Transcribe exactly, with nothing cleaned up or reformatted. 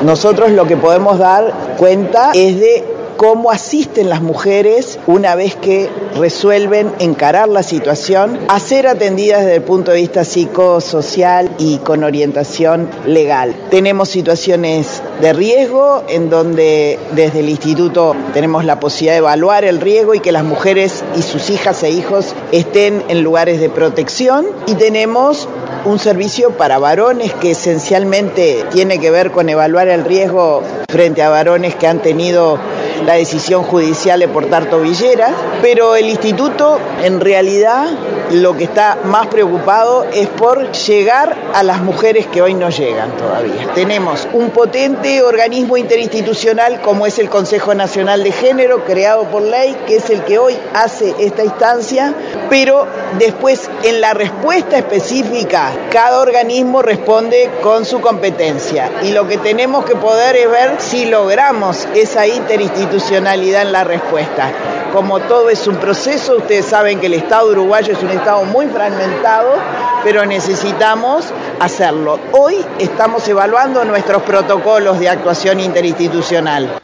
Nosotros lo que podemos dar cuenta es de cómo asisten las mujeres una vez que resuelven encarar la situación a ser atendidas desde el punto de vista psicosocial y con orientación legal. Tenemos situaciones de riesgo en donde desde el instituto tenemos la posibilidad de evaluar el riesgo y que las mujeres y sus hijas e hijos estén en lugares de protección, y tenemos un servicio para varones que esencialmente tiene que ver con evaluar el riesgo frente a varones que han tenido la decisión judicial de portar tobilleras, pero el instituto en realidad lo que está más preocupado es por llegar a las mujeres que hoy no llegan todavía. Tenemos un potente organismo interinstitucional como es el Consejo Nacional de Género, creado por ley, que es el que hoy hace esta instancia, pero después en la respuesta específica cada organismo responde con su competencia, y lo que tenemos que poder es ver si logramos esa interinstitucionalidad en la respuesta. Como todo es un proceso, ustedes saben que el Estado uruguayo es un Estado muy fragmentado, pero necesitamos hacerlo. Hoy estamos evaluando nuestros protocolos de actuación interinstitucional.